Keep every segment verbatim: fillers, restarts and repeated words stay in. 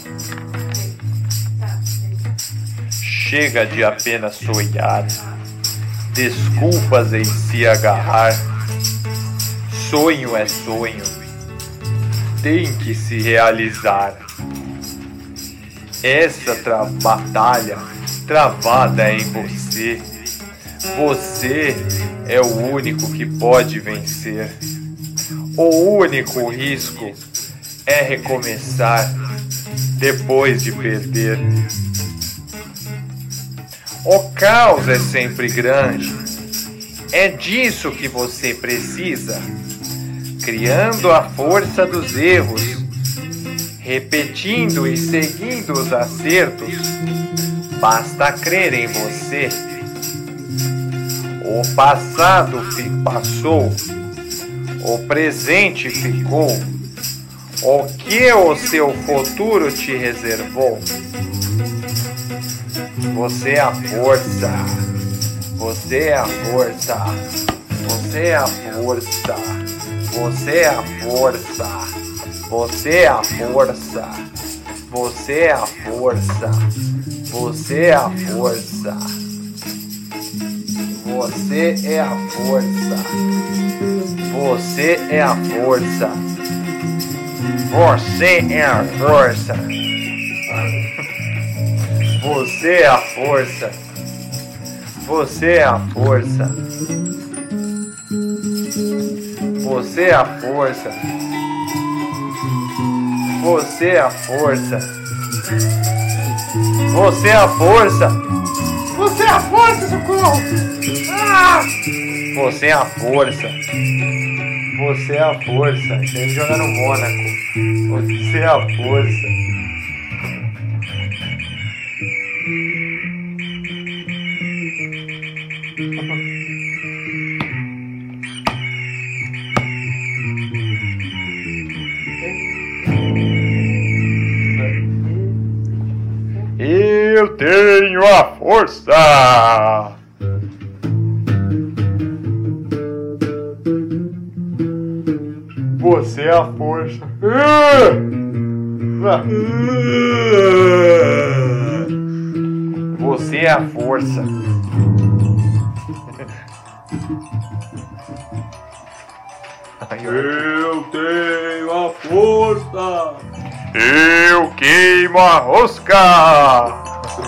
Chega de apenas sonhar, desculpas em se agarrar. Sonho é sonho, tem que se realizar. Essa tra- batalha travada em você, você é o único que pode vencer. O único risco é recomeçar depois de perder. O caos é sempre grande, é disso que você precisa, criando a força dos erros, repetindo e seguindo os acertos. Basta crer em você. O passado fi- passou, o presente ficou. O que o seu futuro te reservou? Você é a força. Você é a força. Você é a força. Você é a força. Você é a força. Você é a força. Você é a força. Você é a força. Você é a força. Você é a força. Você é a força. Você é a força. Você é a força. Você é a força. Você é a força. Você é a força, socorro! Ah! Você é a força. Você é a força. Tem que jogar no Mônaco. Você é a força. Eu tenho a força. Você é a força. Você é a força. Eu tenho a força! Eu queimo a rosca.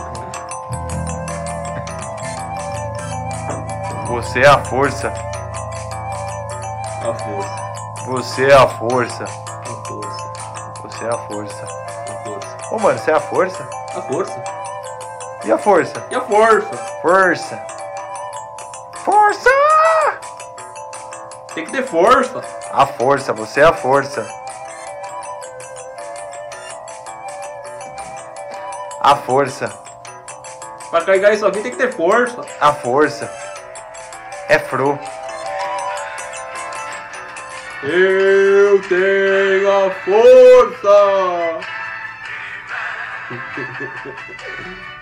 Você é a força. A força. Você é a força. A força. Você é a força. A força. Ô, mano, você é a força? A força. E a força? E a força? Força. Força! Tem que ter força. A força, você é a força. A força. Pra carregar isso aqui tem que ter força. A força. É fru. Eu tenho a força!